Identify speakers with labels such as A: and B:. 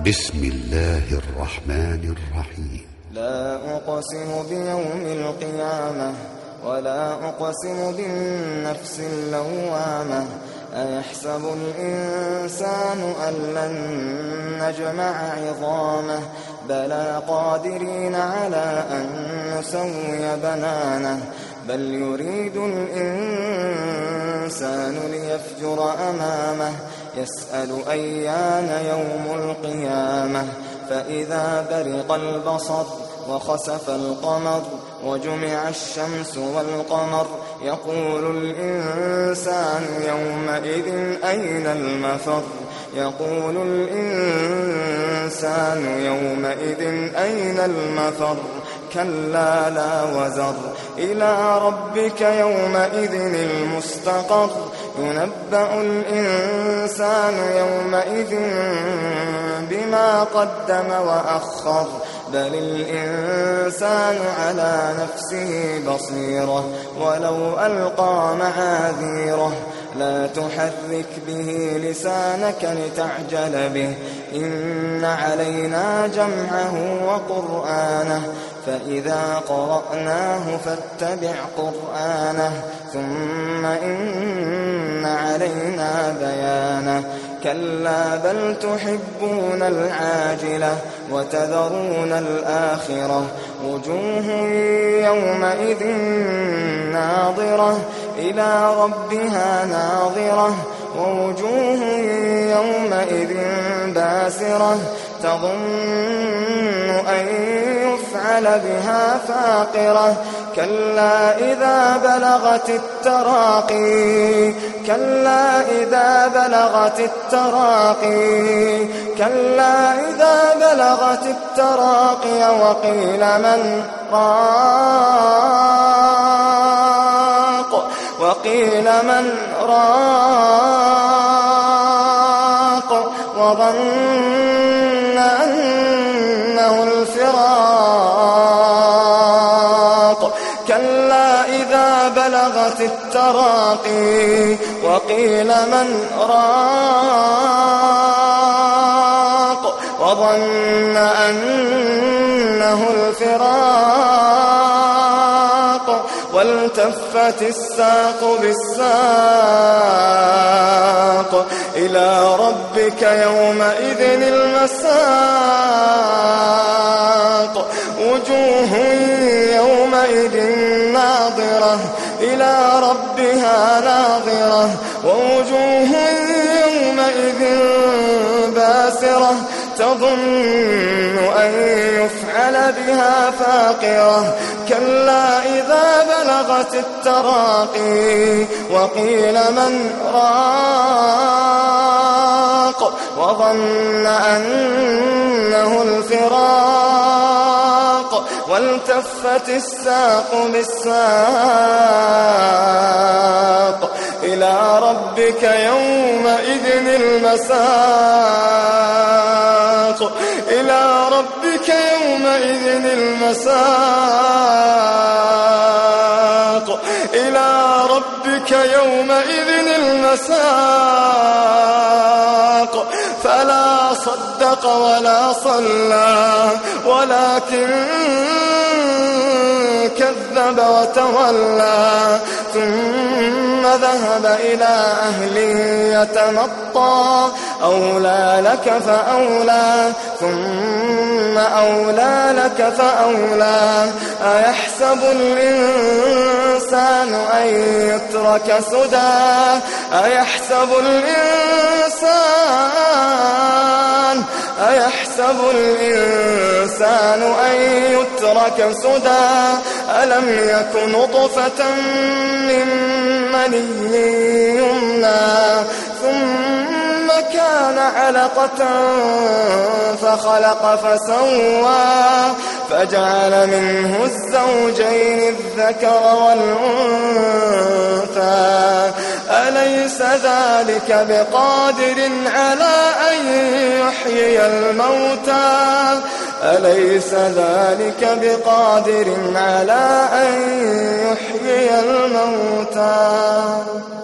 A: بسم الله الرحمن الرحيم.
B: لا أقسم بيوم القيامة ولا أقسم بالنفس اللوامة أيحسب الإنسان أن لن نجمع عظامه بلى قادرين على أن نسوي بنانه بل يريد الإنسان ليفجر أمامه يسأل أيان يوم القيامة فإذا برق البصر وخسف القمر وجمع الشمس والقمر يقول الإنسان يومئذ أين المفر يقول الإنسان يومئذ أين المفر كلا لا وزر إلى ربك يومئذ المستقر ينبأ الإنسان يومئذ بما قدم وأخر بل الإنسان على نفسه بصيرة ولو ألقى معاذيره لا تحرك به لسانك لتعجل به إن علينا جمعه وقرآنه فإذا قرأناه فاتبع قرآنه ثم إن علينا بيانه كلا بل تحبون العاجلة وتذرون الآخرة وجوه يومئذ ناظرة إلى ربها ناظرة ووجوه يومئذ باسرة تظن أن يفعل بها فاقرة كلا إذا بلغت التراقي كلا إذا بلغت التراقي كلا إذا بلغت التراقي وقيل من راق وقيل من راق وظن أنه الفراق كلا إذا بلغت التراقي وقيل من راق وظن أنه الفراق والتفت الساق بالساق إلى ربك يومئذ المساق وجوه يومئذ ناظرة إلى ربها ناظرة ووجوه يومئذ باسرة تظن أن يفعل بها فاقرة كلا إذا بلغت التراقي وقيل من راق وظن أنه الفراق والتفت الساق بالساق إلى ربك يومئذ المساق إلى ربك يومئذ المساق إلى ربك يومئذ المساق فلا صدق ولا صلى ولكن كذب وتولى ثم ذهب إلى أهله يتمطى أولى لك فأولى ثم أولى لك فأولى أيحسب الإنسان أن يترك سدى أيحسب الإنسان أن يترك سدى ألم يك نطفة من مني يمنى ثم كان علقة فخلق فسوى فجعل منه الزوجين الذكر والأنثى أليس ذلك بقادر على أن يحيي الموتى أليس ذلك بقادر على أن يحيي الموتى